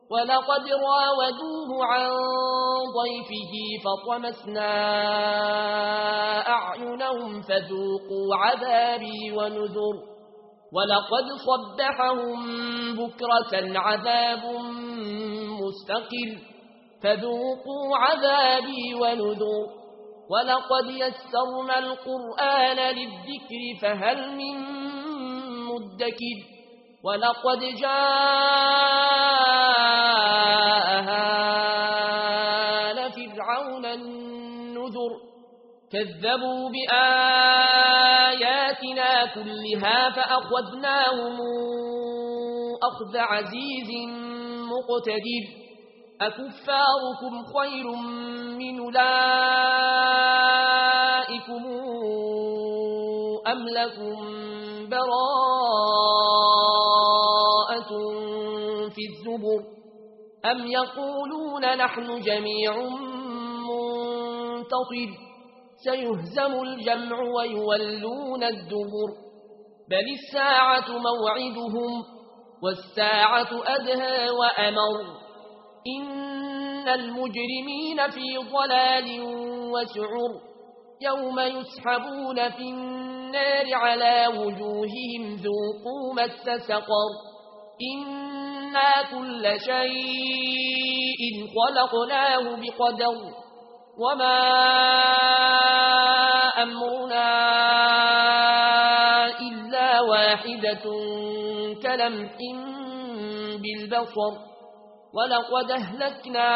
ولقد راودوه عن ضيفه فطمسنا أعينهم فذوقوا عذابي ونذر ولقد صبحهم بكرة عذاب مستقل فذوقوا عذابي ونذر ولقد يسرنا القرآن للذكر فهل من مدكر ولقد جاء آل فرعون النذر كذبوا بآياتنا كلها فأخذناهم أخذ عزيز مقتدر أكفاركم خير من أولئكم أم لكم براءة في الزبر أم يقولون نحن جميع منتصر سيهزم الجمع ويولون الدبر بل الساعة موعدهم والساعة أدهى وأمر إن المجرمين في ضلال وسعر يوم يسحبون في النار على وجوههم ذوقوا مس سقر إنا كل شيء خلقناه بقدر وما أمرنا إلا واحدة كلمح بالبصر ولقد أهلكنا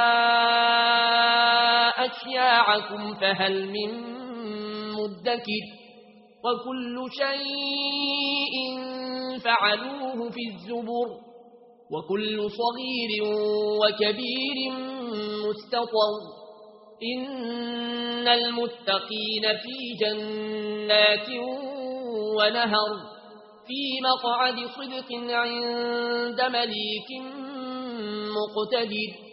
أشياعكم فهل من مدكر وكل شيء فعلوه في الزبر وكل صغير وكبير مستطر إن المتقين في جنات ونهر في مقعد صدق عند مليك مقتدر